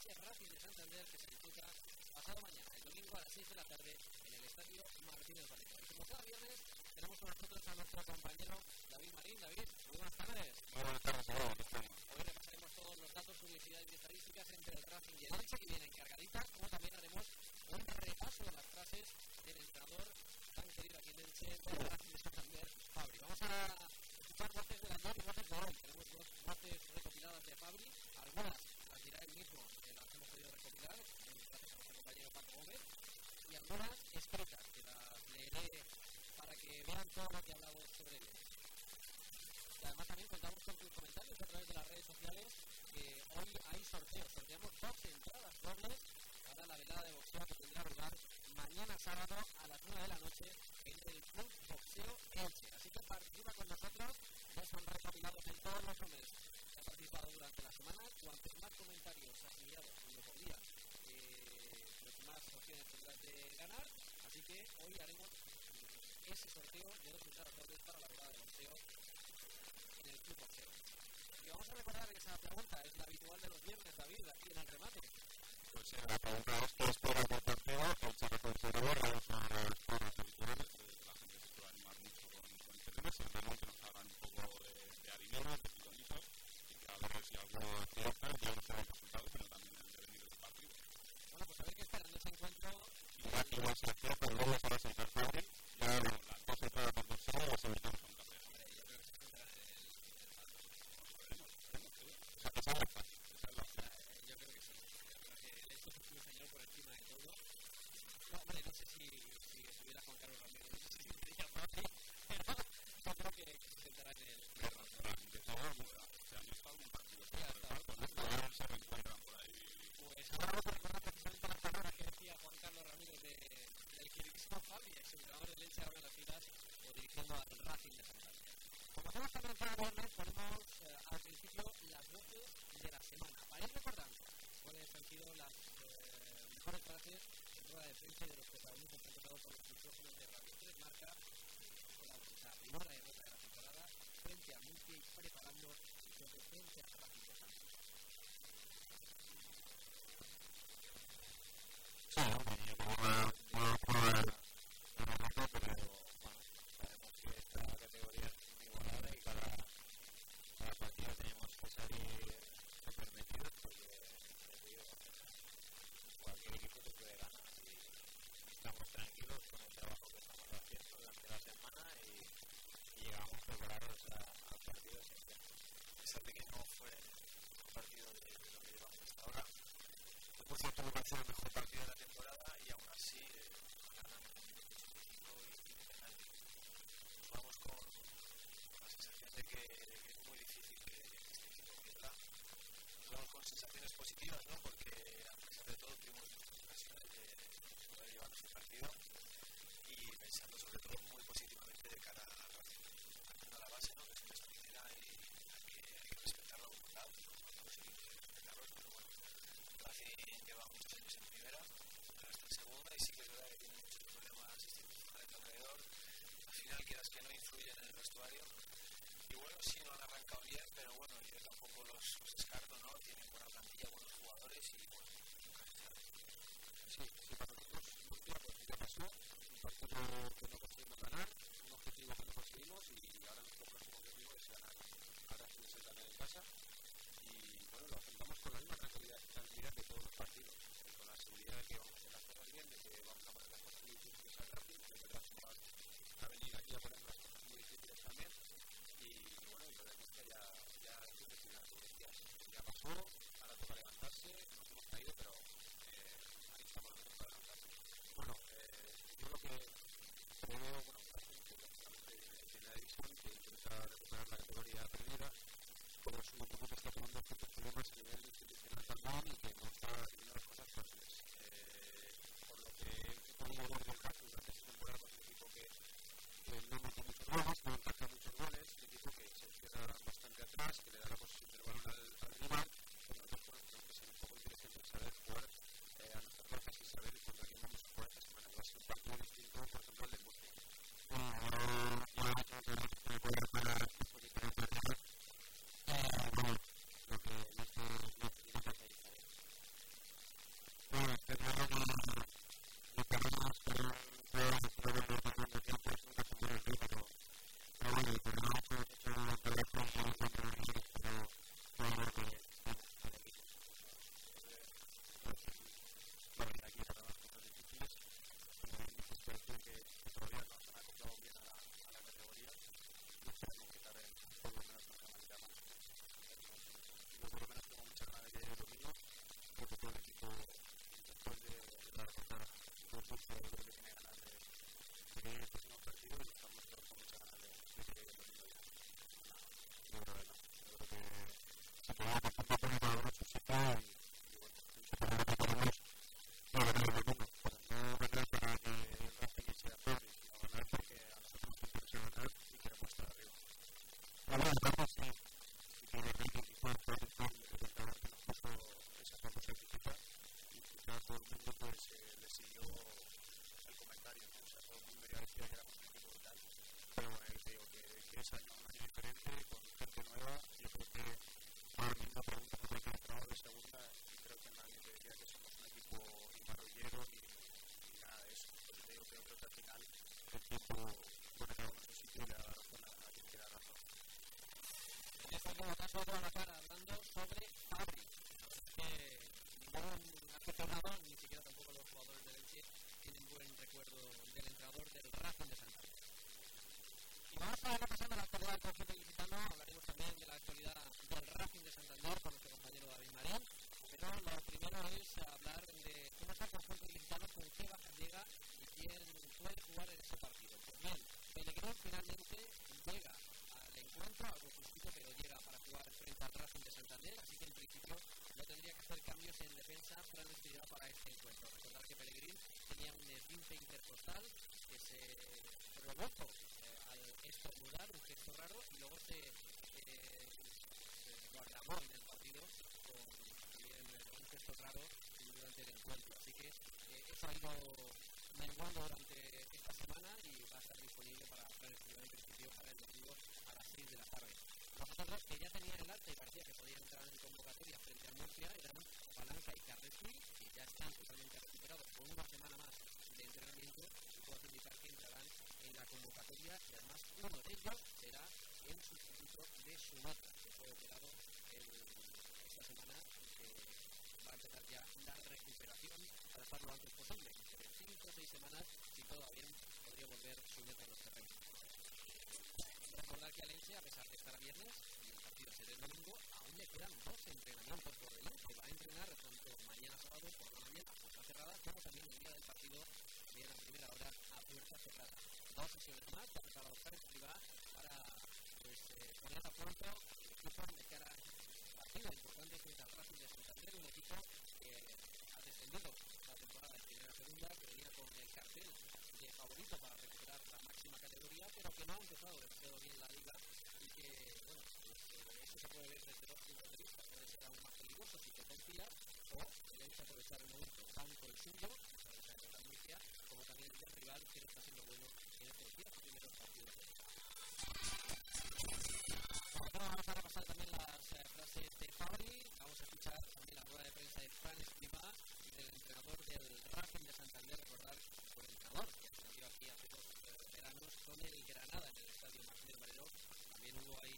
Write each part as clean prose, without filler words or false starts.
ese Racing de Santander que se disputa pasado mañana, el domingo a las 6 de la tarde, en el Estadio Martínez Valero. Y como cada viernes, tenemos con nosotros a nuestro compañero David Marín. David, muy buenas tardes. Muy buenas tardes, Pablo. Hoy repasaremos todos los datos, publicidad y estadísticas entre el Racing y el Elche, que vienen cargaditas, como también haremos un repaso de las frases del entrenador tan querido aquí en Elche, del Racing de Santander, Fabri. Vamos a escuchar voces del año y voces de hoy. Tenemos dos voces recopiladas de Fabri, algunas las dirá él mismo, que las hemos podido recopilar, gracias a nuestro compañero Paco Gómez, y algunas escritas, que las leeré para que vean todo lo que he hablado sobre él. Y además también contamos con tus comentarios a través de las redes sociales, que hoy hay sorteos. Sorteamos 12 entradas dobles para la velada de boxeo que tendrá lugar mañana sábado a las 9 de la noche en el Club Boxeo Elche. Así que participa con nosotros, ya son recopilados en todos los nombres que han participado durante la semana. Cuantos más comentarios afiliados uno por día, pues más opciones tendrás de ganar. Así que hoy haremos ese sorteo de 2 entradas dobles para la velada de boxeo en el Club Boxeo. Y vamos a recordar que esa pregunta es la habitual de los viernes, David, aquí en el remate. Pues sí, la pregunta es: ¿qué esperas del partido? El Charra-Conservador, vamos a las pruebas habituales. La gente se puede animar mucho con este tema, siempre que nos hagan un poco de adivinos, de pitonitos, y que a ver si alguno acierta, ya no solo el resultado, sino también el devenir del partido. Bueno, pues a ver qué esperan de ese encuentro. Igual se acierta, luego se va a sentar Fabri, ya las 2 entradas por boxeo las invitamos a un café. Hombre, yo creo que se centra en el O sea, que sea más fácil. yo creo que sí. Yo creo que el hecho es un señor por encima de todo. No, hombre, no sé si estuviera Juan Carlos Ramírez, no sé si sería fácil, pero yo creo que se centrará en el Se han estado un partido se reencuentran por ahí. Pues ahora vamos a recordar precisamente las palabras que decía Juan Carlos Ramírez del queridísimo Fabri, ex entrenador del Elche, ahora en las filas dirigiendo al Racing de Santander. Como hacemos también cada viernes, ponemos al principio las voces de la semana. Vais recordando cuáles han sido las mejores frases en rueda de prensa de los protagonistas que han tocado por los micrófonos de Radio 3 Marca, con la primera derrota de la temporada frente a Murcia y preparando su frente a Racing de Santander. Sí, yo como una prueba de derrota, pero bueno, sabemos que esta categoría es muy igualada y cada partido tenemos que salir permitidos, porque digo, cualquier equipo te puede ganar y estamos tranquilos con el trabajo que estamos haciendo durante la semana y llegamos preparados al partido siempre. Sabe que no fue un partido de lo que llevamos hasta ahora. Por cierto, me parece el mejor partido de la temporada y aún así ganamos en 25 y penalti. Nos vamos con la sensación de que es muy difícil que este equipo pierda. Nos vamos con sensaciones positivas, ¿no? Porque a pesar de todo tuvimos ocasiones de poder llevarnos el partido y pensando sobre todo muy positivamente de cara al Racing. Haciendo la base, ¿no? Que es nuestra primera y hay que respetar la voluntad. Los equipos hay que respetarlos, pero bueno. Racing lleva muchos años en primera, ahora está en segunda y sí que es verdad que tiene muchos problemas institucionales alrededor. Al final, quieras que no, influyen en el vestuario. Y bueno, sí, no han arrancado bien, pero bueno, yo tampoco los descarto, ¿no? Tienen buena plantilla, buenos jugadores y bueno, nunca se sabe. Sí, para nosotros Murcia pues ya pasó, un partido que no conseguimos ganar, un objetivo que no conseguimos y ahora nuestro próximo objetivo es ganar. Ahora sí se gana en casa y bueno, lo afrontamos con la misma tranquilidad de todos los partidos, con la seguridad de que vamos a hacer las cosas bien, de que vamos a poner las cosas muy difíciles al Racing, que es verdad que va a venir aquí a poner las cosas muy difíciles también y bueno, y lo de Murcia ya es un final, ya pasó, ahora toca levantarse, nos hemos caído, pero ahí estamos nosotros para levantarse. Bueno, yo lo que preveo, bueno, que lógicamente tiene la división, que intenta recuperar la categoría perdida, pero es un equipo que está teniendo ciertos problemas a nivel institucional también y que no está haciendo las cosas fáciles. Por lo que he podido ver del caso durante esta temporada, es un equipo que no mete muchos goles, no encaja muchos goles, un equipo que se cierra bastante atrás, que le da la posición del balón al rival, pero nosotros tenemos que ser un poco inteligentes, saber jugar ya todo el mundo pues le siguió el comentario, ¿no? O sea, todo el mundo ya decía que éramos un equipo vital. Pero bueno, yo te digo que es un año diferente, con gente nueva. Yo creo que ahora mismo pregunto por cualquier entrenador de segunda y creo que nadie te diría que somos un equipo ni marrullero ni nada de eso. Porque te digo que yo creo que al final el tiempo pone cada uno en su sitio y le da razón a quien quiera razón. En este último caso vamos a estar hablando sobre Fabri. Ningún aficionado, ni siquiera tampoco los jugadores del Elche, tienen buen recuerdo del entrenador del Racing de Santander. Y vamos a repasar la actualidad del conjunto ilicitano. Hablaremos también de la actualidad del Racing de Santander con nuestro compañero David Marín. Pero lo primero es hablar de cómo está el conjunto ilicitano, con qué bajas llega y quién puede jugar en ese partido. Pues bien, Pellegrini finalmente llega al encuentro, algo justito, pero llega para jugar frente al Racing de Santander, así que en principio no tendría que hacer cambios en defensa para este encuentro. Recordar que Pellegrini tenía un esguince intercostal que se produjo al estornudar, un gesto raro, y luego se lo agravó en el partido con también un gesto raro durante el encuentro. Así que eso ha ido menguando durante esta semana y va a estar disponible para Fran Escribá en principio para el domingo a las 6 de la tarde. Los otros dos que ya tenían el alta y parecía que podían entrar en convocatoria frente a Murcia eran Palanca y Carrasquil, que ya están totalmente recuperados con una semana más de entrenamiento y puedo indicar que entrarán en la convocatoria y además uno de ellos será el sustituto de Sumatra, que fue operado esta semana y que va a empezar ya la recuperación para estar lo antes posible. Entre 5 o 6 semanas, si todo va bien, podría volver Sumatra a los terrenos. Recordar que al Elche, a pesar de estar a viernes y el partido será el domingo, aún le quedan 2 entrenamientos por delante. Va a entrenar tanto mañana sábado por la mañana a puerta cerrada como también el día del partido de la primera hora a puerta cerrada. 2 sesiones más que ha preparado Fran Escribá para poner a punto el equipo de cara a un partido importante frente al Racing de Santander, un equipo que ha descendido la temporada en primera segunda, que venía con el cartel de favorito para recuperar la máxima categoría, pero que no ha empezado demasiado bien la liga y que, bueno, eso se puede ver desde 2 puntos de vista. Puede ser aún más peligroso si te confías o el hecho de aprovechar el momento tanto el suyo, la Murcia, como también el del rival que no está siendo bueno en estos 10 primeros partidos. Vamos a repasar también las frases de Fabri. Vamos a escuchar también la rueda de prensa de Fran Escribá, del entrenador del Racing de Santander. Recordar por el entrenador que salió aquí hace 2 veranos con el Granada en el estadio Martínez Valero. También hubo ahí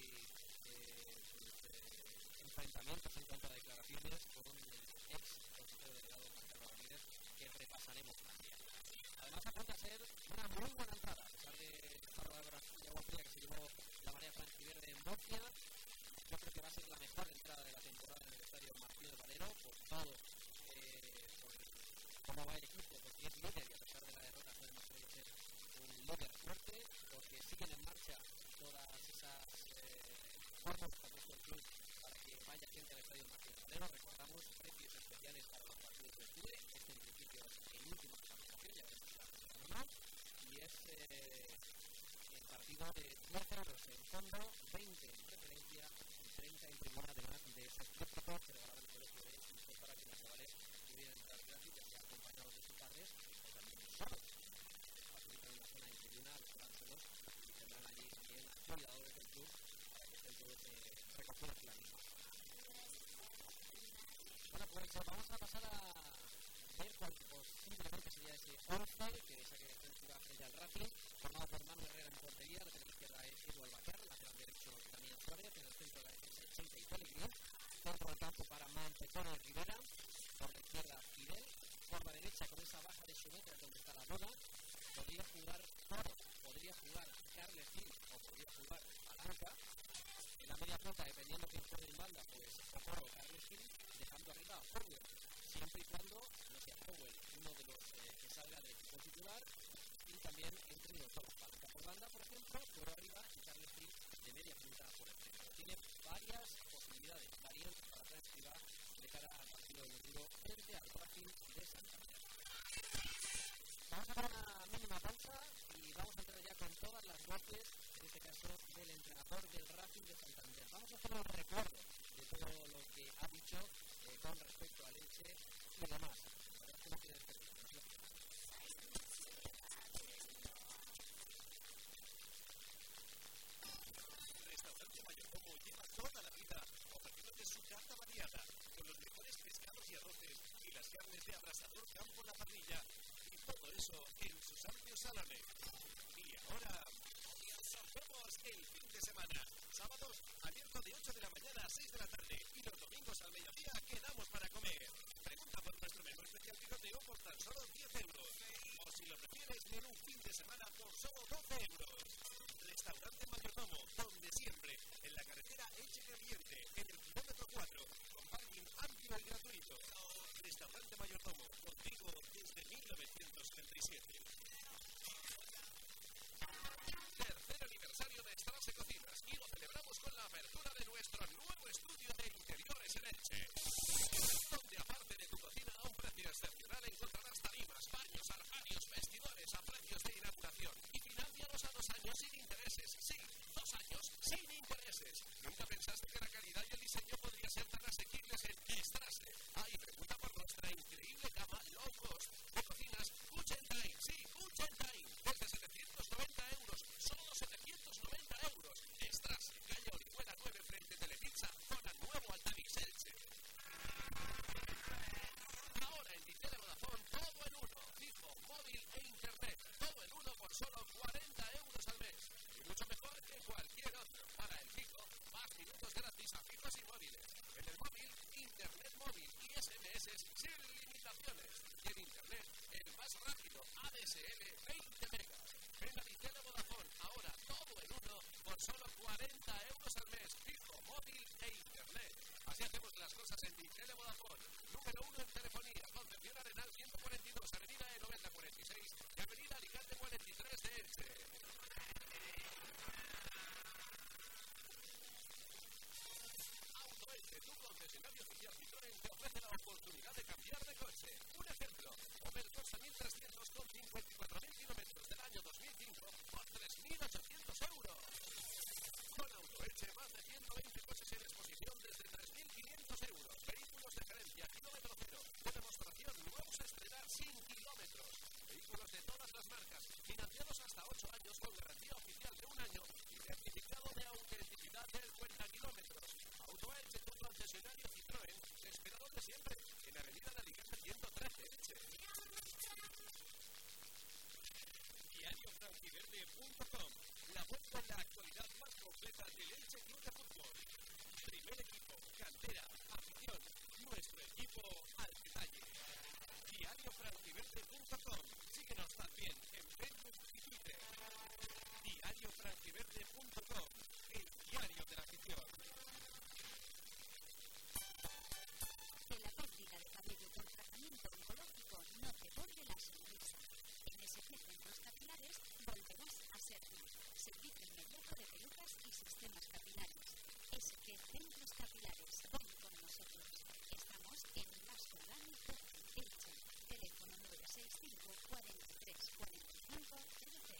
enfrentamientos en cuanto a declaraciones con el ex consejero delegado Juan Carlos Ramírez, que repasaremos también. Además apunta a ser una muy buena entrada, a pesar de esta rueda de agua fría que se llevó la marea franquiverde en Murcia. Yo creo que va a ser la mejor entrada de la temporada en el estadio Martínez Valero, por todo, por cómo va el equipo, porque es líder y a pesar de la derrota se ha demostrado ser un líder fuerte, porque siguen en marcha todas esas formas que ha puesto el club para que vaya gente al estadio Martínez Valero. Recordamos precios especiales para los partidos de octubre. Este en principio es el último de la aplicación, ya veremos si la cosa no, y es el partido de 10 euros en fondo, 20 en preferencia y 30 en tribuna, además de esos préstamos que regalaban el colegio de Cristo para que los chavales pudieran entrar gratis, ya sea acompañados de sus padres o también solos. Facilitan una zona en tribuna, alojándolos y tendrán allí también cuidadores del club para que estén todos recogidos en la misma. Bueno, pues vamos a pasar a ver cuál posiblemente sería ese 11 que saque de frente al Racing, formado por Manu Herrera en portería, la izquierda es Eduardo Bacar, lateral derecho Damián Suárez, en el centro de la defensa Chente y Pellegrini, centro del campo para Montejano y Rivera, por la izquierda Fidel, por la derecha con esa baja de Sumatra donde está la bola, podría jugar Toro, podría jugar Carles Gil o podría jugar Palanca. En la media punta, dependiendo quién juegue en banda, pues Toro o Carles Gil, dejando arriba a Powell, siempre y cuando no sea Powell uno de los que salga del equipo titular, y también entre los dos, Palanca por banda, por ejemplo, Toro arriba y Carles Gil de media punta por el centro. Tiene varias posibilidades, variantes para Fran Escribá de cara al partido del domingo frente al Racing de Santander. Vamos a hacer una mínima pausa y vamos a entrar ya con todas las voces, en este caso del entrenador del Racing de Santander. Vamos a hacer un recuerdo de todo lo que ha dicho con respecto al Elche y demás. descanso en sus amplios salones. Y ahora sorteamos el fin de semana. Sábados abierto de 8 de la mañana a 6 de la tarde y los domingos al mediodía quedamos para comer. Pregunta por nuestro menú especial picoteo por tan solo 10 euros. O si lo prefieres, menú fin de semana por solo 12 euros. Restaurante Mayordomo, donde siempre, en la carretera Elche-Crevillente, en el kilómetro 4, con parking amplio y gratuito. Restaurante Mayordomo, contigo desde 1977. Tercer aniversario de Strasse Cocinas y lo celebramos con la apertura de nuestro nuevo estudio de interiores en Elche, donde aparte de tu cocina a un precio excepcional encontrarás tarimas, baños, armarios, vestidores a precios de inauguración y financiaros a 2 años sin intereses. Sí, 2 años sin intereses. ¿Nunca pensaste que la calidad y el diseño podría ser tan asequibles en Strasse? Ahí pregunta por nuestra increíble gama low cost de cocinas Kuchentain. Sí, Kuchentain, desde 790 euros, solo 790 euros. Strasse, calle Orihuela 9, frente Telepizza, zona Nuevo Altavix, Elche. Ahora en Ditele Vodafone, todo en uno, fijo, móvil e internet, todo en uno por solo 40 euros al mes. Y mucho mejor que cualquier otro. Para el fijo, más minutos gratis a fijos y móviles. En el móvil, internet móvil y SMS sin limitaciones. Y en internet, el más rápido, ADSL 20 megas. Ven a Ditele Vodafone, ahora todo en uno por solo 40 euros al mes, fijo, móvil e internet. Así hacemos las cosas en Ditele Vodafone. Número 1 en telefonía, Concepción Arenal 142, Avenida Enovella 46 y Avenida Alicante 43 de Elche. Autoelche, tu concesionario oficial Citroën, te ofrece la oportunidad de cambiar de coche. Un ejemplo, Opel Corsa 1300 con 54.000 kilómetros del año 2005 por 3.800 euros. Con Autoelche, más de 120 coches en exposición desde 3.500 euros. Vehículos de gerencia, kilómetro cero, de demostración, nuevos a estrenar sin kilómetros. Vehículos de todas las marcas, financiados hasta 8 años con garantía oficial de 1 año y certificado de autenticidad del 40 kilómetros. Autoelche, tu concesionario Citroën, te espera donde siempre, en Avenida de Alicante 113, Elche. DiarioFranquiverde.com, la web con la actualidad más completa del Elche Club de Fútbol. Primer equipo, cantera, afición, nuestro equipo al detalle. DiarioFranquiverde.com, síguenos también en Facebook y Twitter. DiarioFranquiverde.com, el diario de la afición. Que la pérdida de cabello con tratamiento oncológico no te borre la sonrisa. En SP Centros Capilares volverás a ser tú. Servicio inmediato de pelucas y sistemas capilares. SP Centros Capilares, ven con nosotros. Estamos en Vasco Lani 12, Elche. Teléfono 965 43 45 00.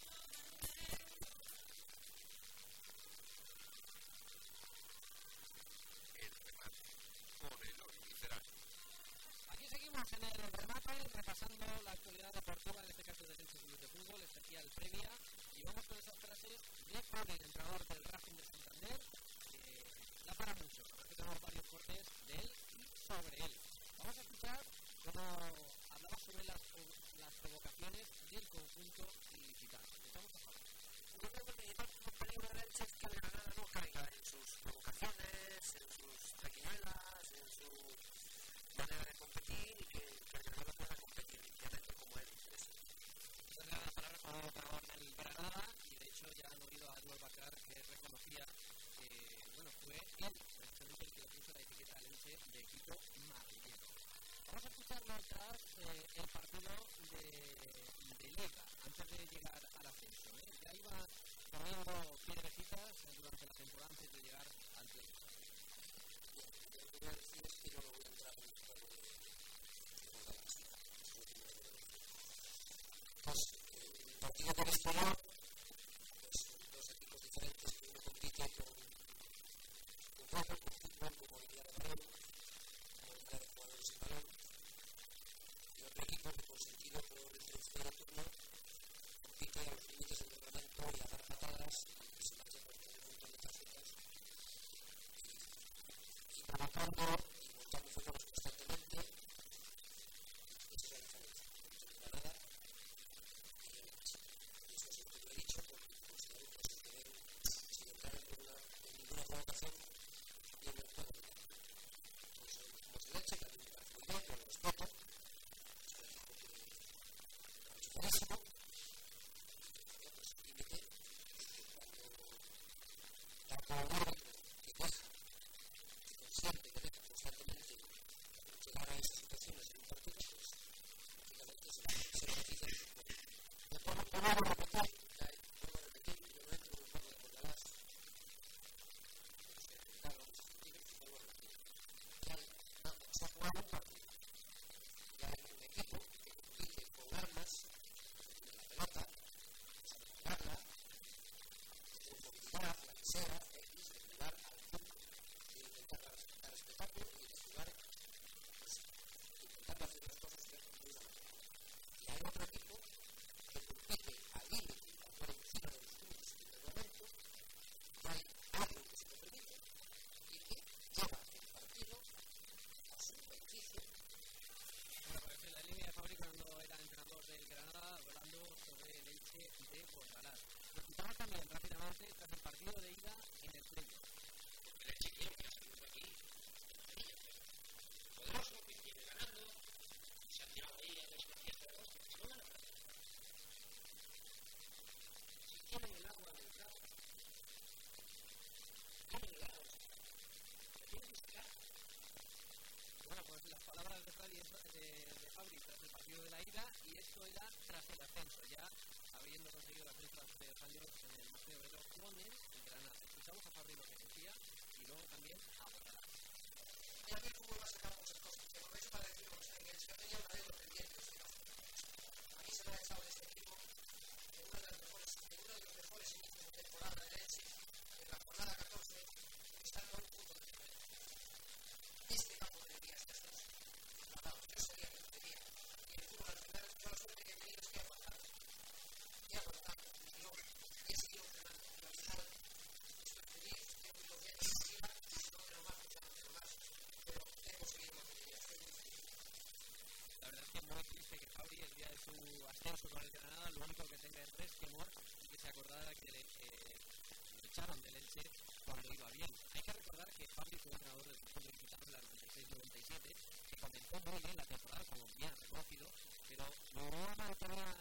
El remate, con Eloy Licerani. Aquí seguimos en el remate, repasando la actualidad deportiva, en este caso del Elche Club de Fútbol, especial previa, y vamos con esas frases de Cone, el entrenador del Racing de Santander, que da para mucho, porque tenemos varios cortes de él y sobre él. Vamos a escuchar cómo hablaba sobre las provocaciones del conjunto ilicitano. Estamos a favor. Yo creo que el principal peligro del Elche es que la Granada no caiga en sus provocaciones, en sus triquiñuelas, en su manera de competir y que el Granada pueda competir limpiamente como él. Esa era la palabra como entrenador del Granada, y de hecho ya han oído a Eduardo Bacar, que reconocía que, bueno, fue él precisamente el que le puso la etiqueta al Elche de equipo madrileño. Vamos a escucharlo tras el partido de Liga, antes de llegar al ascenso. Ya iba poniendo piedrecitas durante la temporada antes de llegar al play. Lo que voy a decir es que yo no voy a entrar en esto de Galaxia. Pues el partido que les pongo, pues son 2 equipos diferentes que uno compite con fútbol, con fútbol, con movilidad de balón, con movilidad de jugadores sin balón, y otro equipo que consentido por el tercer turno compite a los límites del reglamento y a dar patadas y se marcha por tener un montón de tarjetas y provocando y montando fútboles constantemente. Esa es la diferencia entre Granada clarísimo pues límite que cuando tanto el árbitro que deja, que consiente, que deja constantemente llegar a esas situaciones en un partido, pues lógicamente se beneficia del fútbol. Vuelvo a repetir, yo no entro en un juego de Bordalás, se ha jugado un partido. Ya hay un equipo que compite con armas, que tiene la pelota, que sabe jugarla, que tiene movilidad, la que sea, X, de jugar al fútbol, de intentar dar espectáculo y de jugar, pues, intentando hacer las cosas de una manera. Y hay otro equipo que compite al límite, por encima de los límites del reglamento, y hay algo que se lo permite y que lleva el partido a su beneficio. Bueno, pues en la línea de Fabri cuando era entrenador del Granada, hablando sobre el Elche de Bordalás. Nos quitamos también rápidamente tras el partido de ida en el Pleno. El Elche quiere que salimos de aquí poderoso, que viene ganando, se ha tirado ahí a las fiestas de los que no gana nada. Si tienen el agua del campo, tienen el agua, lo tienen que sacar. Bueno, pues las palabras de Fabri tras el partido de la ida, y esto era tras el ascenso, ya habiendo conseguido el ascenso hace 2 años en el Martín Obrero con el Granada. Escuchamos a Fabri lo que decía y luego también a Bordalás. Y a mí el fútbol va a sacar muchas cosas, pero aprovecho para deciros que el Sevilla tenía una deuda pendiente. A mí se me ha echado de este equipo en uno de los mejores inicios de temporada de Elche, en la jornada 14, estando a un punto de diferencia. Este campo debería estar ascenso. Yo sabía que lo tenía. Y el fútbol al final, yo la suerte que he tenido es que he aguantado. He aguantado. Y he seguido entrenando. Y al final estoy feliz, tengo los días de mi vida, no quiero más, no quiero más. Pero he conseguido lo que quería. Estoy muy feliz. La verdad es que es muy triste que Fabri, el día de su ascenso con el Granada, lo único que tenga es resquemor y que se acordara que le echaron del Elche cuando iba bien. Hay que recordar que Fabri fue entrenador del fútbol mexicano en la 96-97, que comenzó muy bien la temporada, como bien reconocido, pero no mantenía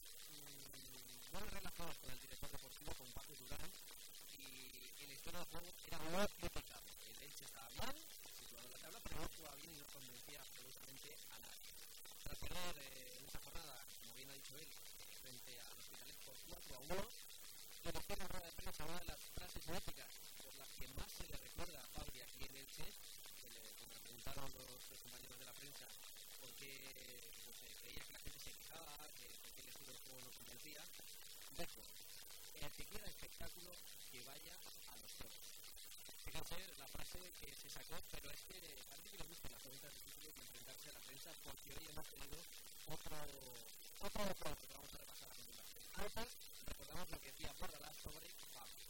buenas relaciones con el director deportivo, con Paco Durán, y el estilo de juego era muy criticable. El Elche estaba mal, situado en la tabla, pero no jugaba bien y no convencía absolutamente a nadie. Tras perder en esa jornada, como bien ha dicho él, frente a los Hospitales por 4-1, que nos queda en rueda de prensa una de las frases míticas por las que más se le recuerda a Fabri aquí en Elche, que le preguntaron los compañeros de la prensa por qué creía que la gente se quejaba, que el estilo de juego no convencía. Dijo, el que quiera espectáculo, que vaya a los toros. Fíjense la frase que se sacó, pero es que parece que le gustan las preguntas difíciles de enfrentarse a la prensa, porque hoy hemos tenido otro deporte que vamos a repasar a continuación. Antes, recordamos lo que decía Bordalás sobre Fabri.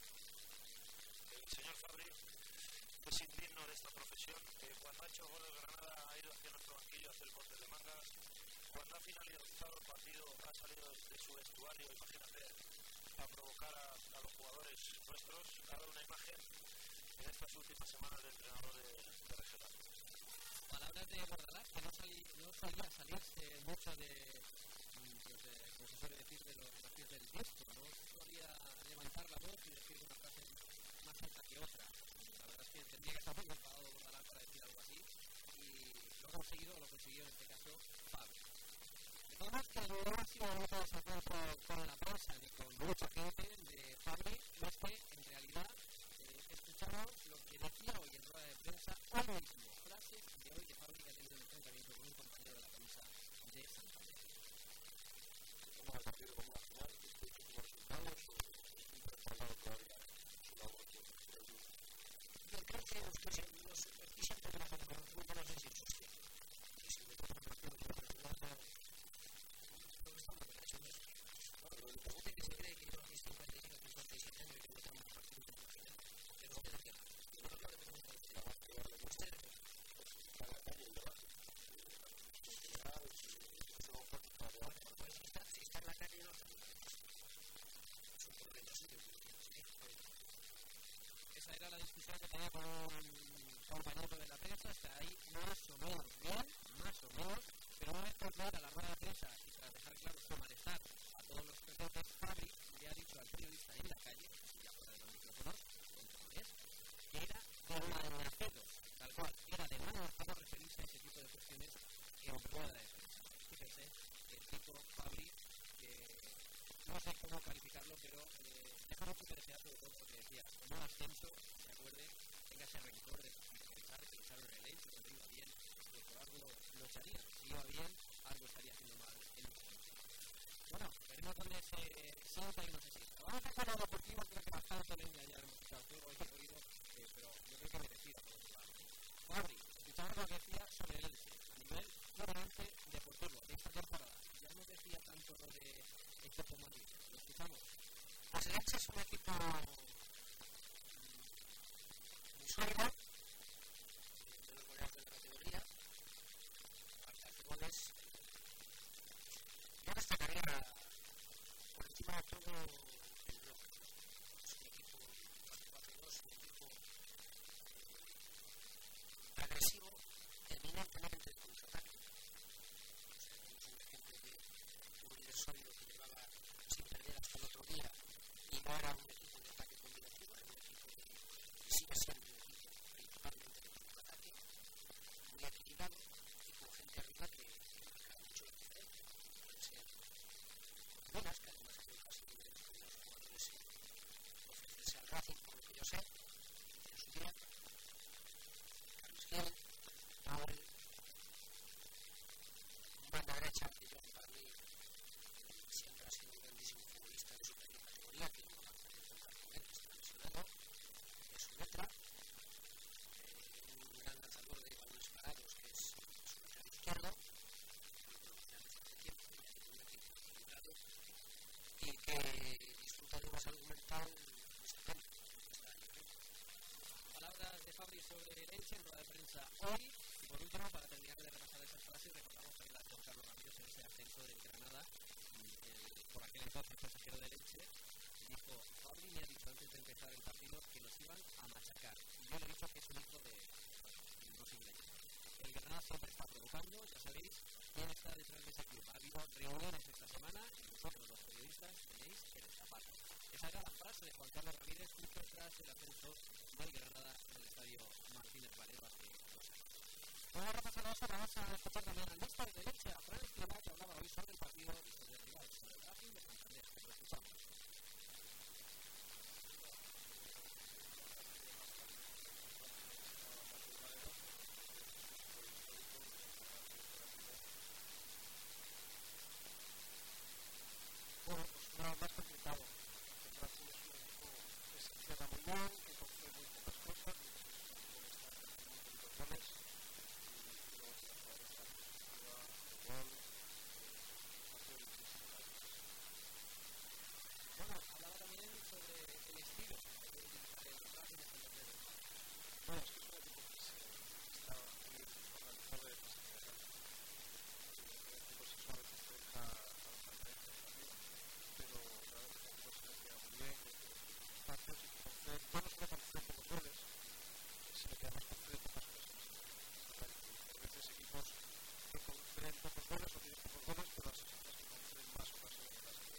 El señor Fabri es indigno de esta profesión, que cuando ha hecho gol el Granada ha ido hacia nuestro banquillo a hacer cortes de mangas, cuando ha finalizado el partido ha salido de su vestuario, imagínate, a provocar a los jugadores nuestros, ha dado una imagen en estas últimas semanas de entrenador de regional. Palabras de Bordalás, que no solía salirse mucho de, como se suele decir, de los pies del disco, no solía levantar la voz y decir una frase más alta que otra. La verdad es que tendría que estar muy enfadado Bordalás para decir algo así, y lo consiguió en este caso Fabri. Recordemos que no ha sido un desencuentro con la prensa ni con mucha gente de Fabri, no es que en realidad escuchamos lo que decía hoy en rueda de prensa, hoy mismo, frases de hoy de Fabri que ha tenido un enfrentamiento con un compañero de la prensa de Santander. Como el partido como la final, después de los resultados, un preparado todavía su labor por el grupo. Yo creo que los artistas de la fútbol no sé si existen. Y si me toca un partido de la Barcelona, no estamos en eso mismo. La gente que se cree que yo mis 55 o 57 años que no tengo un partido de la final, pero no queda claro. Yo no creo que tenemos que decir ustedes. A la calle el debate. En general, eso no fue para debate. Pues si está en la calle no está en la calle. Es un problema suyo. Esa era la discusión que tenía con un compañero de la prensa, hasta ahí más o menos bien, pero una vez que volviera a la rueda de prensa y tras dejar claro su malestar no sé cómo calificarlo, pero deja mucho que desear, sobre todo porque decía, como un ascenso, se acuerde, tenga ese rencor de pensar que echaron el hecho, que no iba bien, que por algo lo echarían. Si iba bien, algo estaría haciendo mal en el momento. Bueno, veremos dónde se sienta y no se sienta. Vamos a hacer lo deportivo, creo que bastante leña ya hemos escuchado el juego, he oído, pero yo creo que merecido por otro lado. Fabri, escuchamos lo que decía sobre el Elche, a nivel puramente deportivo, de esta temporada. Ya no decía tanto lo de equipo Madrid, lo escuchamos. Pues el Elche es un equipo muy sólido, de los goleadores de la categoría, marca de goles. Yo destacaría por encima de todo el bloque. Es un equipo 4-4-2, un equipo agresivo, eminentemente de contraataque. Es un ejemplo de un líder sólido que llevaba sin perder hasta el otro día y no era un equipo de ataque combinativo, era un equipo que sigue siendo un equipo principalmente de contraataque, muy equilibrado y con gente arriba que marca mucho la diferencia. Pueden ser buenas, que además creo que ha sido de los primeros jugadores en ofrecerse al Racing, por lo que yo sé, en su día. Carlos Gil, Paul, banda derecha, que yo para mí siempre ha sido un grandísimo futbolista de superior categoría, que no va a poder contar con él, está lesionado, es su letra, un gran lanzador de balones parados, que es su lateral izquierdo, hace tiempo, ya tiene un equipo equilibrado y que disfruta de una salud mental estupenda. Palabras de Fabri sobre el Elche en rueda de prensa hoy. Y por último, para terminar de repasar esas frases, recordamos también las de Juan Carlos Ramírez en ese ascenso del Granada, por aquel entonces consejero del Elche. Dijo, Fabri me ha dicho antes de empezar el partido que nos iban a machacar. Y yo le he dicho que es un hijo de los ingleses. El Granada siempre está provocando, ya sabéis quién está detrás de ese club. Ha habido reuniones esta semana y nosotros, los periodistas, tenéis que destapar. Esa era la frase de Juan Carlos Ramírez justo tras el ascenso del Granada en el estadio Martínez Valero hace 2 años. Vamos a repasar esto, vamos a escuchar también al mister de Elche, a Fran Escribá, que hablaba hoy sobre el partido y sobre el rival, sobre el Racing de Santander. Lo escuchamos. Bueno, pues nada más complicado. El Racing es un equipo que se cierra muy bien, que construye muy pocas cosas, puede estar muy pocos goles y luego tiene jugadores de ofensiva, de gol, partido difícil. Bueno, hablaba también sobre el estilo que utilizar el Racing de Santander. Bueno, es que es un equipo que está muy organizado de fase general. El equipo sí a veces te deja a las referencias también, pero realmente el equipo se le queda muy bien, que tiene espacios y que concede, ya no solo concede pocos goles, sino que además concede pocas ocasiones. A veces equipos que conceden pocos goles o tienen pocos goles, pero las sensaciones que conceden más ocasiones de las que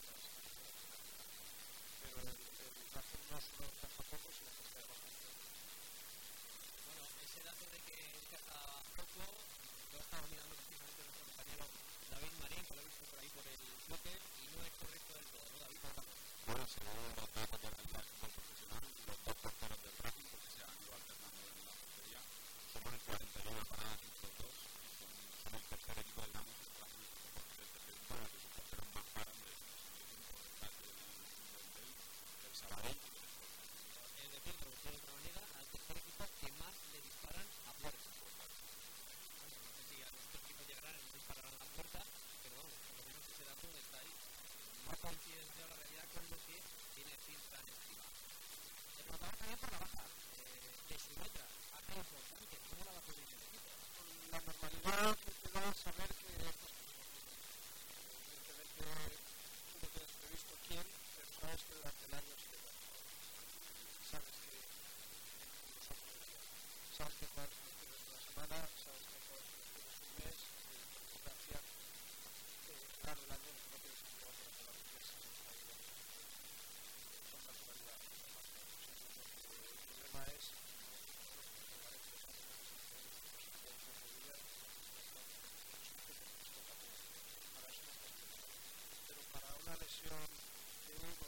pero el Racing no solo encaja poco, sino que además concede. Bueno, ese dato de que encaja poco lo estaba mirando precisamente nuestro compañero David Marín, que lo he visto por ahí por el Twitter, y no es correcto del todo, ¿no, David? Bueno, según los datos del fútbol profesional, los dos porteros del Racing, porque se han ido alternando en la portería, suman 41 paradas entre los dos, son el tercer equipo del Damos, el Racing es el tercer equipo en el que sus porteros más paran del detrás del Sabadell y del Sporting. De Pedro, de otra manera, al tercer equipo que más le disparan a puerta. Bueno, no sé si a los otros equipos llegarán y no dispararán a la puerta, pero vamos, por lo menos ese dato está ahí. No coincide demasiado la realidad con lo que tiene Fran Escribá. Le preguntaba también por la baja de su letra, baja importante, ¿cómo la va a cubrir el equipo? La normalidad te da a saber que evidentemente tú no tienes previsto quién, pero sabes que durante el año sí te va a jugar. Sabes que sabes que juegas los fines de la semana, sabes que juegas los fines de un mes, por desgracia, claro, el año no tienes que jugar para todas las empresas, son naturalidad. El problema es pero para una lesión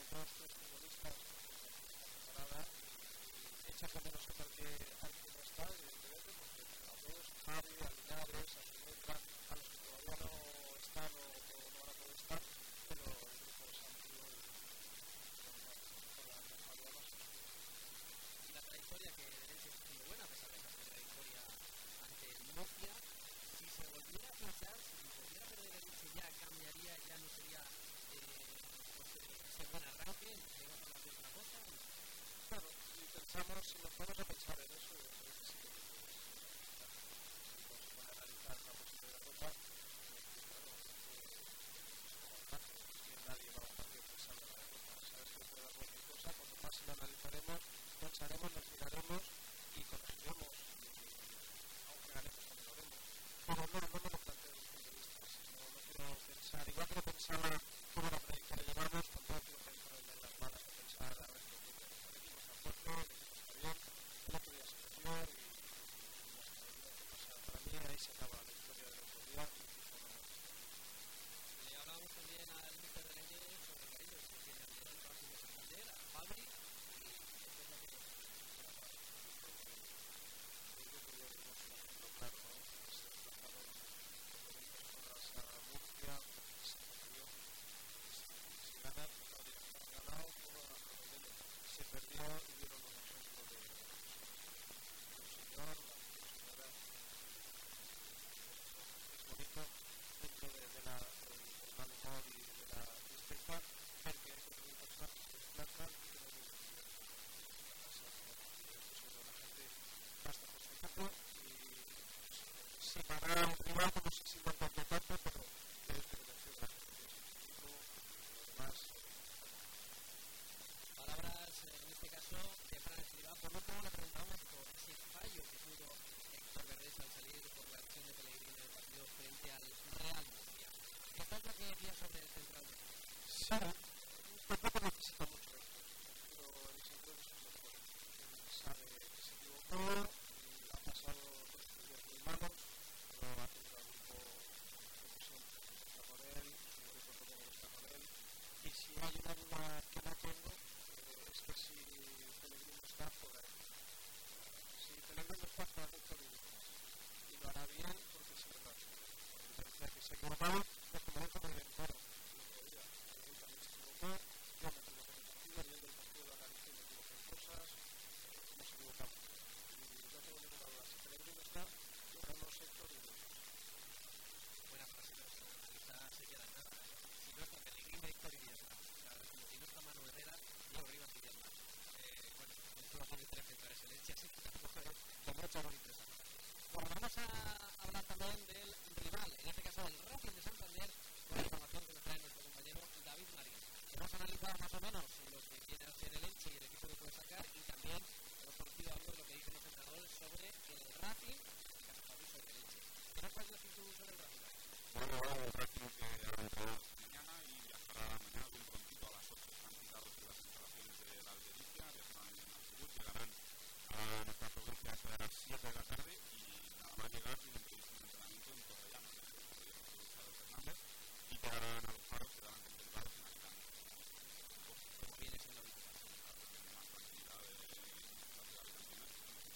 dos, tres futbolistas esta temporada y echa de menos al que no está, evidentemente, porque a todos, a Javi, a Linares, a Zumetra, a los que todavía no están o no van a poder estar, pero el grupo es amplio y con la normalidad más. Y la trayectoria que Elche está siendo buena, a pesar de esa trayectoria ante el Murcia, si se volviera a pinchar, si volviera a perder el Elche ya cambiaría, ya no sería ese buen arranque, ¿podemos hablar de otra cosa? Claro, si pensamos, si nos ponemos a pensar en eso, yo creo que sí que si nos analizar una posible derrota, claro, que nadie va a un partido pensando en la derrota, sabes que puede dar cualquier cosa, cuanto más lo analizaremos, pensaremos, nos miraremos y corregiremos, aunque ganemos también lo haremos, pero no me lo planteo desde un punto de vista, no quiero pensar, igual que no pensaba cómo la trayectoria llevamos, tampoco quiero pensar en las malas de pensar a ver qué ocurre. El equipo está fuerte, el equipo está bien, el otro día se perdió y qué pasa. Para mí ahí se acaba la historia del otro día y incluso no. Le hablábamos también al míster del Elche sobre el cariño que tiene al Racing de Santander, a Fabri, y esto es lo que nos queda para él. Yo creo que vimos un ejemplo claro, ¿no? Se desplazaron por 20 horas a Murcia, se perdió. Si ganan, no dirán que han ganado, se perdió y dieron un ejemplo de un señor, una señora. Es bonito dentro del mal humor y de la tristeza ver que hay 4.000 personas que se desplazan y que no viven en la casa. Esto es cuando la gente basta por su equipo y si para un rival no sé si lo tanto, pero es que lo venció la gente de su equipo y lo demás. Palabras, en este caso, de Fran Escribá. Por último, le preguntábamos por ese fallo que tuvo Héctor Verdés al salir por la acción de Pellegrini en el partido frente al Real Murcia. ¿Qué tal lo que decía sobre el central? Sí, tampoco necesita mucho esto, pero el central es un mejor. Sabe que se equivocó y ha pasado 2 días muy malos, pero ha tenido al grupo como siempre. Está con él, su grupo como está con él. Y si hay una duda que no tengo, es que si Pellegrini está, juega él. Si Pellegrini está, juega Héctor y lo hará bien porque es verdad. A diferencia de que se ha equivocado, es como Héctor muy bien claro. El otro día, él también se equivocó, yo me equivoqué en el partido, a nivel del partido lo analicé y me equivoqué en cosas, nos equivocamos. Y no tengo ninguna duda, si Pellegrini está, jugamos Héctor y Lucas. Buena frase, pero si analiza se queda en nada. Si no está Pellegrini, Héctor iría más. Claro, como si no está Manu Herrera, Diego Rivas iría más. Bueno, esto tiene 3 centrales en Elche, así que tampoco es de mucha sorpresa. Bueno, vamos a hablar también del rival, en este caso el Racing de Santander, con la información que nos trae nuestro compañero David Marín. Hemos analizado más o menos lo que viene a hacer el Elche y el equipo que puede sacar, y también hemos conocido algo de lo que dicen los entrenadores sobre el Racing, en este caso Fabi, sobre el Elche. ¿Qué nos puedes decir tú sobre el Racing? Bueno, el Racing que ha entrenado mañana y viajará mañana bien prontito a las 8. Están citados en las instalaciones de la Albericia, viajarán en autobús, llegarán a nuestra provincia a las 7 de la tarde y nada más llegar tienen previsto un entrenamiento en Torrellano, en el Estadio Gonzalo Fernández, y quedarán alojados, quedarán contemplados en Alicante. Como viene siendo habitual. Más tranquilidad de la ciudad de Cantones,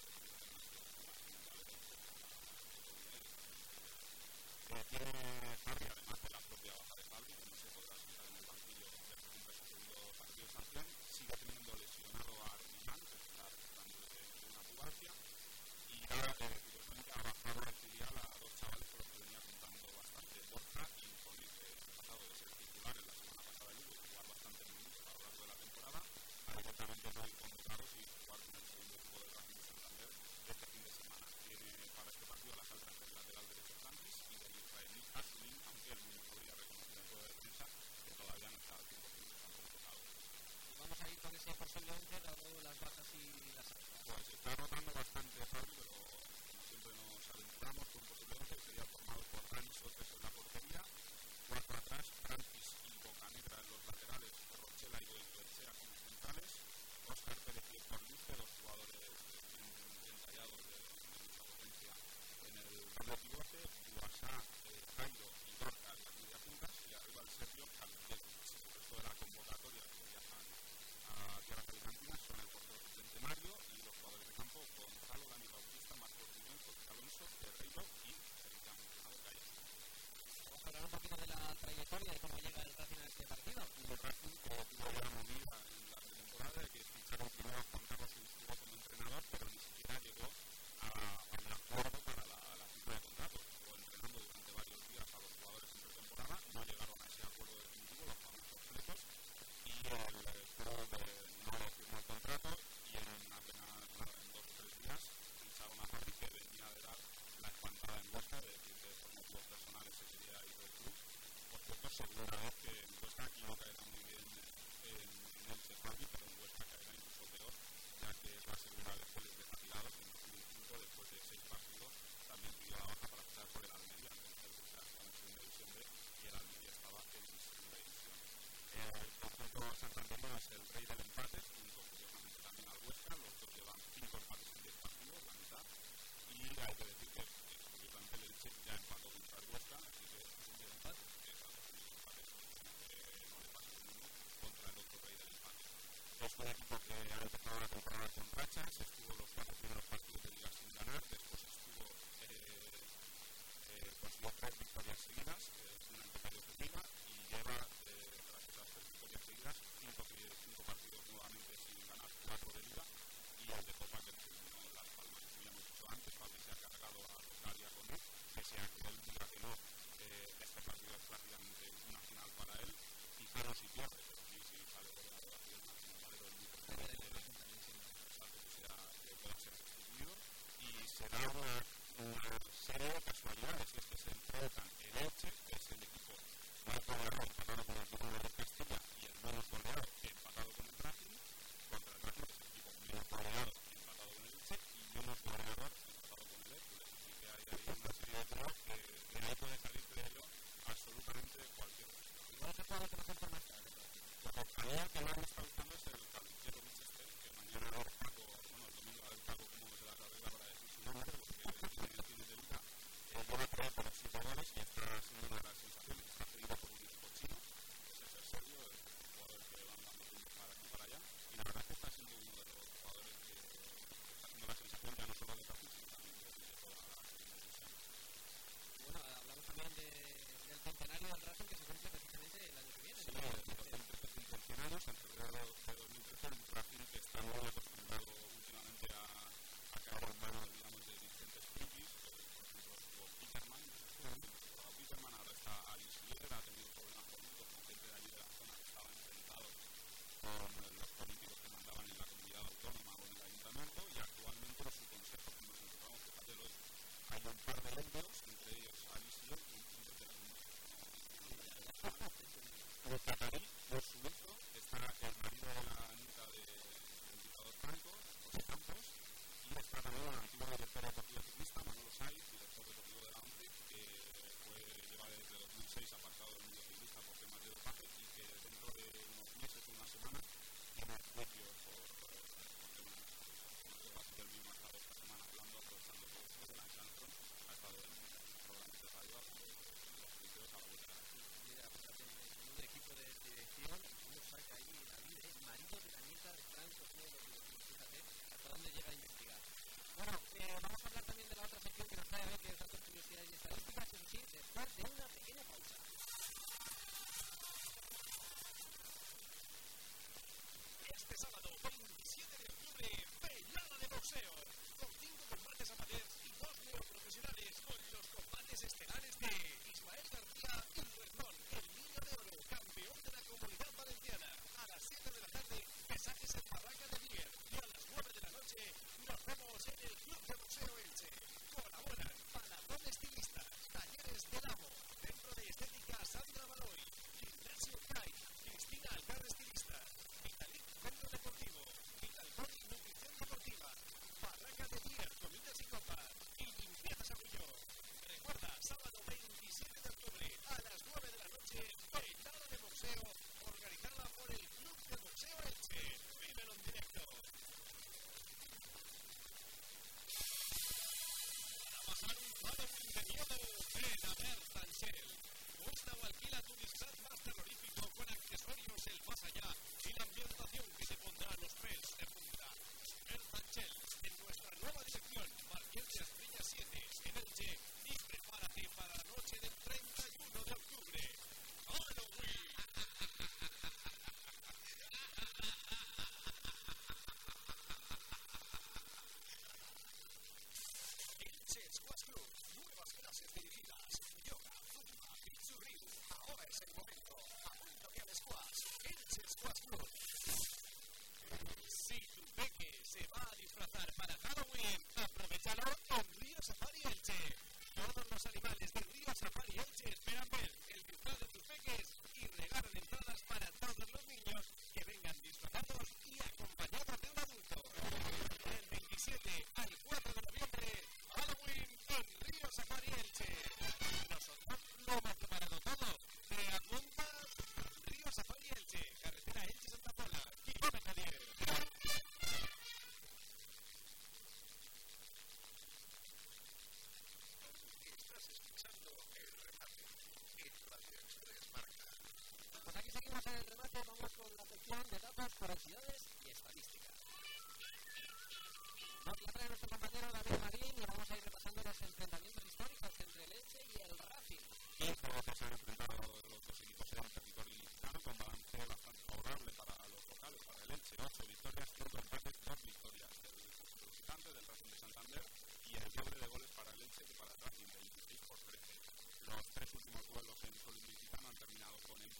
tiene Fabri, además de la propia baja de Fabri, que no se podrá sentar en el banquillo de cumple su segundo partido de sanción, sigue teniendo lesionado a Armillán, que está recuperando de una pubalgia, y ahora curiosamente ha bajado al filial a 2 chavales con los que venía contando bastante, Borja y Infonic, el pasado de Huesca aquí no caerá muy bien en Elche Javi, pero en Huesca caerá incluso peor, ya que es la segunda vez que les deja tirados en 2005 después de 6 partidos. También pidió la baja para fichar por el Almería, entonces el Huesca estaba en segunda división B y el Almería estaba en segunda división. El conjunto santanderino es el rey del empate, junto curiosamente también al Huesca. Los dos llevan 5 empates en 10 partidos, la mitad, y hay que decir que curiosamente el Elche ya empató contra el Huesca, así que es un empate, es algo que no le pasa lo mismo contra el otro rey del empate. Es un equipo que ha empezado la temporada con rachas, estuvo los 4 primeros partidos de liga sin ganar, después consiguió 3 victorias seguidas, una en Petarios de Liga, y lleva, tras esas 3 victorias seguidas, 5 partidos nuevamente sin ganar, 4 de Liga, y el de Copa que terminó Las Palmas. Como ya hemos dicho antes, Pablo se ha cargado a Rosalia con él, pese a que él diga que no, este partido es prácticamente una final para él, quizá no si pierde, pero sí, si sale goleador así es una final valero el mismo que pueda ser sustituido, y será una serie de casualidades, y es que se enfrentan el Elche, que es el equipo más goleador empatado con el equipo de Castilla y el menos goleado empatado con el Racing, contra el Racing, que es el equipo menos goleado empatado con el Elche y menos goleador empatado con el Hércules. Así que hay una serie de dudas que de ahí puede salir, creo yo, absolutamente cualquier cosa. Igual es el jugador que mejor forma está, a mí el que más me está gustando es el Caballero Winchester, que mañana va a haber Paco, bueno, el domingo va a haber Paco como se la carrera para decir su nombre, porque tiene de liga. Lleva 3 por los 7 goles y está siendo una de las sensaciones. Está cedido por un equipo chino, que es el Sergio, el jugador que van dando puntos para aquí y para allá. Y la verdad es que está siendo uno de los jugadores que está siendo la sensación ya no solo de Capu, sino también de toda la segunda división. Bueno, hablamos también del centenario del Racing que se cumple precisamente el año que viene. Sí, los centenarios, en febrero de 2013, un Racing que está muy acostumbrado últimamente a caer en manos, digamos, de diferentes frikis. Peterman, ahora está Alice Lieber, ha tenido problemas políticos con gente de allí de la zona que estaba enfrentado con los políticos que mandaban en la comunidad autónoma o en el ayuntamiento, y actualmente su consejo, como nos encontramos, fíjate, hay un par de indios, entre ellos Alice Lieber, un catarí, un suizo, está el marido de la nieta del dictador Franco, José Campos, y está también el antiguo director deportivo ciclista, Manolo Saiz, director deportivo de la ONCE, que lleva desde 2006 apartado del mundo ciclista por temas de dopaje y que dentro de unos meses o una semana tiene juicio por temas de drogas. Así que él mismo ha estado esta semana hablando, aprovechando todo esto de Lance Armstrong, ha estado en programas de radio hablando de los juicios a la vuelta de aquí. Mira, fíjate, en un equipo de dirección, uno saca ahí David, el marido de la nieta de Franco, fíjate hasta dónde llega a investigar. Bueno, vamos a hablar también de la otra sección que nos trae a ver, que es datos, curiosidades y estadísticas, eso sí, después de una pequeña pausa. Este sábado, 27 de octubre, velada de boxeo, con 5 combates amateurs y 2 neoprofesionales, con los combates estelares de Ismael García y Redmond, el niño de oro, campeón de la Comunidad Valenciana. A las 7 de la tarde, pesajes en Barranca de Mier, y a las 9 de la noche nos vemos en el Club de Boxeo Elche. Colaboran Paladón Estilistas, Talleres del Amo, Centro de Estética Sandra Baloy, Gimnasio CAI, Cristina Alcar Estilistas, Vitalic Centro Deportivo, Vitalcor Nutrición Deportiva, Barranca de Mier, Comidas y Copas, y Limpieza Sabrillo. Recuerda, sábado 27 de octubre, a las 9 de la noche, velada de boxeo, organizada por el Club de Boxeo Elche. Vívelo en directo. Pasar un Halloween de miedo, ven a Berta Ansel. Busca o alquila tu disfraz más terrorífico con accesorios el más allá y la ambientación que te pondrá los pelos de punta. Berta Ansel, en nuestra nueva dirección, Marqués de Estrella 7, en Elche, y prepárate para la noche del 31 de octubre. ¡Halloween! Squash Club, nuevas clases dirigidas, yoga, zumba, Hitsuryu. Ahora es el momento, apúntate al squash, Elche Squash Club. Si tu peque se va a disfrazar para Halloween, aprovechalo en Río Safari Elche. Todos los animales del Río Safari Elche esperan ver el disfraz de tus peques y regalan entradas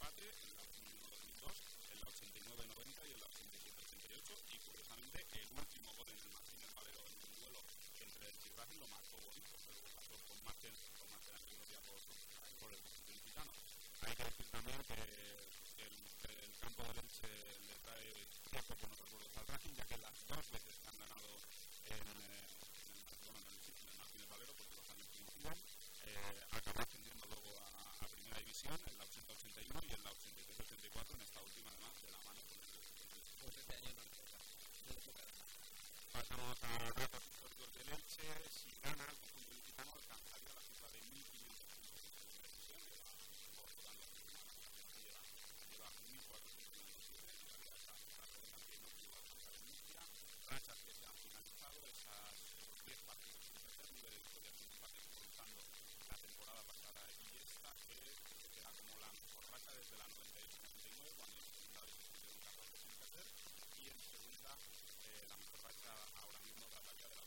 empate en la 2001-2002, en la 89-90 y en la 87-88, y curiosamente el último gol en el Martínez Valero en un duelo entre el Racing lo marcó Bonito, pero lo pasó con margen de victoria por el conjunto ilicitano. Hay que decir también que el campo de Elche le trae ciertos buenos recuerdos al Racing, ya que las dos veces que han ganado en el Martínez Valero, porque los años coincidían, acabó ascendiendo luego a primera división en la 80-81 y en la 83-84, en esta última además de la mano con el pues este año no le toca nada. Pasamos a datos históricos del Elche. Si gana el conjunto ilicitano alcanzaría la cifra de 1.500 puntos en segunda división, lleva 1.497 y la vida está redonda que no pudo alcanzar en Murcia. Rachas que se han finalizado, esos 10 partidos sin tercer nivel de victorias sin empates, comenzando la temporada pasada, y esta que se queda como la mejor racha desde la 98-99, cuando en segunda división de un 14 sin tercer, y en segunda la mejor racha ahora mismo dataría de la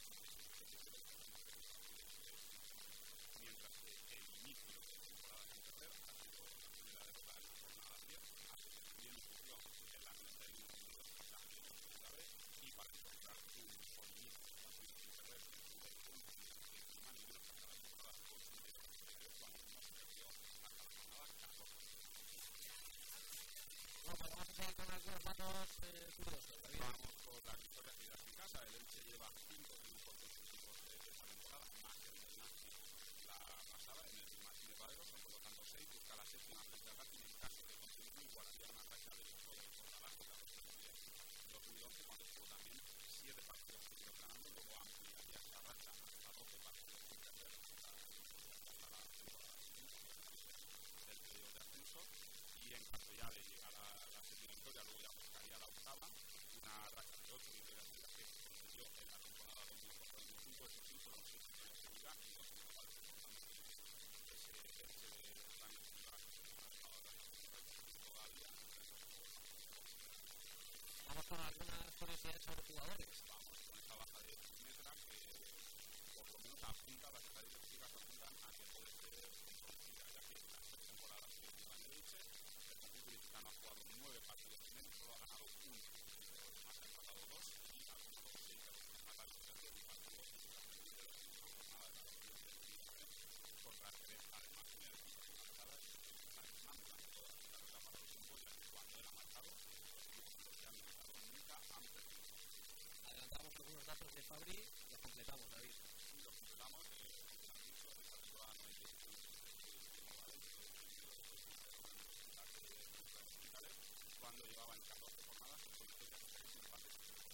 87-87, mientras que el inicio de temporada sin tercer ha sido la primera derrota de la jornada 10, así que también ocurrió en la 91-92, también en segunda vez, y para encontrar un mejor inicio de partido sin tercer en segunda división, que encima ninguno hasta la temporada 82-83, cuando no se perdió hasta la jornada 14. Bueno, pues vamos a seguir con algunos datos curiosos. Vamos con las victorias seguidas en casa. El Elche lleva 5 triunfos consecutivos de esta temporada, más que el Ignacio la pasada en el Martínez Valero, son por lo tanto 6, busca la séptima frente al Racing en caso de continuar y guardaría una racha de los goles por abajo de la Rosalía 2011, cuando estuvo también 7 partidos seguidos ganando, luego ampliaría esta racha hasta 12 partidos sin perder hasta la temporada siguiente del periodo de ascenso, y en caso ya de llegar a la séptima victoria, luego ya buscaría la octava, una racha de 8 victorias seguidas que consiguió en la temporada 2004-2005, es decir, fueron 6 victorias seguidas y 2 globales, por lo tanto ese Elche de Dani Silva ha dejado de todavía. Vamos con algunas curiosidades sobre jugadores. Vamos con esta baja de Metra que por lo menos apunta, las estadísticas apuntan a que puede ser conocida, ya que en las 3 temporadas que lleva en el Elche, el conjunto ilicitano ha jugado 9 partidos en él, solo ha ganado 1, los demás ha empatado 2 y ha ganado 6 empatar los 3 partidos y la de la última jornada de la 2019 contra el Jerez, además tiene de finalizadas durante toda la carrera para los tiempos, ya que cuando él ha marcado los que han marcado nunca han perdido. Adelantamos algunos datos de Fabri, los completamos, David. Y los completamos, el anuncio de partido a 97 cuando llevaba en 14 jornadas, 8 victorias, 3 empates y 3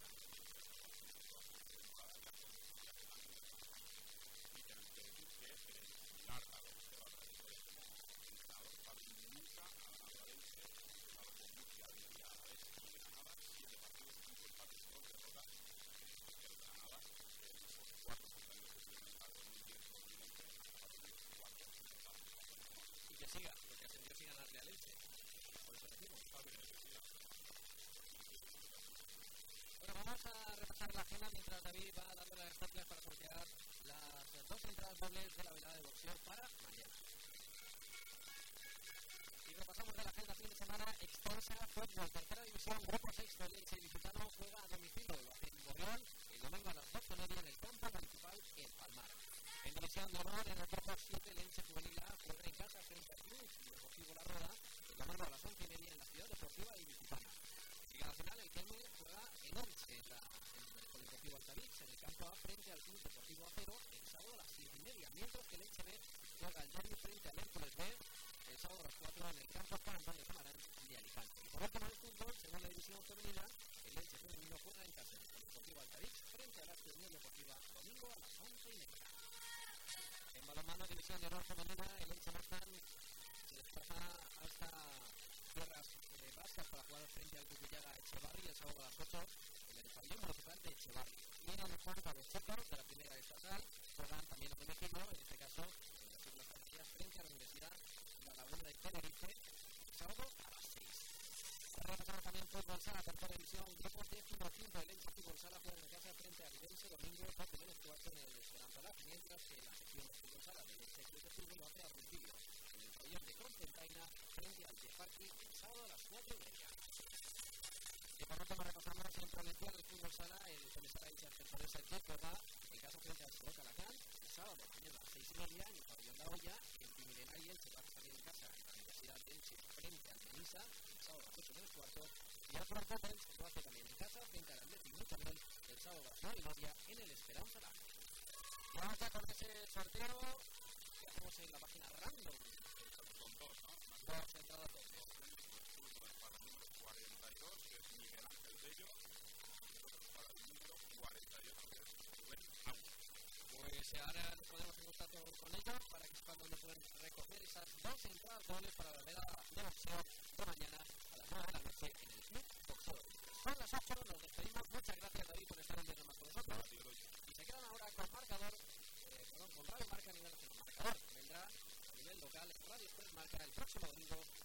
y tenemos que decir que similar a lo que se va a trayectoria como entrenador, Fabri nunca ha ganado al Elche, entrenado por Murcia, Almería, Alavés y Granada, 7 partidos, 5 empates, 2 derrotas, el Granada, esos 4 contrarios que tuvieron en el 2010-2011, hasta 2004 Y que siga, porque ascendió sin ganarle al Elche. Por eso decimos. Bueno, vamos a repasar la agenda mientras David va dando las teclas para sortear las 2 entradas dobles de la velada de boxeo para mañana. Y repasamos de la agenda fin de semana extensa, fútbol, tercera división, grupo 6, el Elche ilicitano juega a domicilio, lo hace en Borreón, el domingo a las 12:30 en el campo municipal en Palmar. En división de honor, en el grupo 7, el Elche Juvenil A juega en casa frente al Club Deportivo La Roda, el domingo a las 11:30 en la ciudad deportiva ilicitana. Liga Nacional, el Kelme juega en Elche, en el Polideportivo Altavix, en el campo A frente al Club Deportivo Acero, el sábado a las 7:30, mientras que el Elche B juega el derbi frente al Hércules B, el sábado a las 4 en el campo Juan Antonio Samarán de Alicante. Y por último, en el fútbol, según la división femenina, el Elche femenino juega en casa en el Polideportivo Altavix frente a la Unión Deportiva, domingo a las 11:30. En balonmano, división de honor femenina, el Elche Marzán se desplaza hasta tierras vascas para jugar frente al Cupillaga Echevarri el sábado a las 8 en el pabellón municipal de Echevarri. Y en cuanto a los chicos de la primera estatal, juegan también a domicilio, en este caso en las Islas Canarias, frente a la Universidad de la Laguna de Tenerife, el sábado a las 6. Repasamos también fútbol sala, tercera división, grupo 15, el Elche Fútbol Sala juega en casa frente a Lidense, domingo 12 menos cuarto en el Esperanza Lab, mientras que la sección de fútbol sala del Elche Club de Fútbol lo hace a domicilio en el pabellón de Concentaina frente al Lleida. Party el sábado a las 4:30. Y por último repasamos en Provincial del Fútbol Sala el comisario de Cervantes de Córdoba, en caso frente al Sport Calacán, el sábado mañana a las 6:30 en el pabellón La Olla, en Pimilená y Elche va a salir en casa en la Universidad de Elche frente al Tenisa, el sábado a las 8:15, y el Frontopens lo hace también en casa frente al Atlético también el sábado a las 9:30 en el Esperanza Lag. Y vamos ya con ese sorteo que hacemos en la página random. Son dos, ¿no? Dos entradas dobles. Para el número 42, que es Miguel Ángel Bello, para el número 48, que es Rubén Agua. Pues ahora nos ponemos en contacto con ellos para que sepan dónde pueden recoger esas dos entradas dobles para la velada de boxeo de mañana a las 9 de la noche en el Club Boxeo. Son las 8, nos despedimos. Muchas gracias, David, por estar un día más con nosotros. Y se quedan ahora con marcador, con Radio Marca a nivel nacional. Marcador vendrá a nivel local. Radio Express Marca el próximo domingo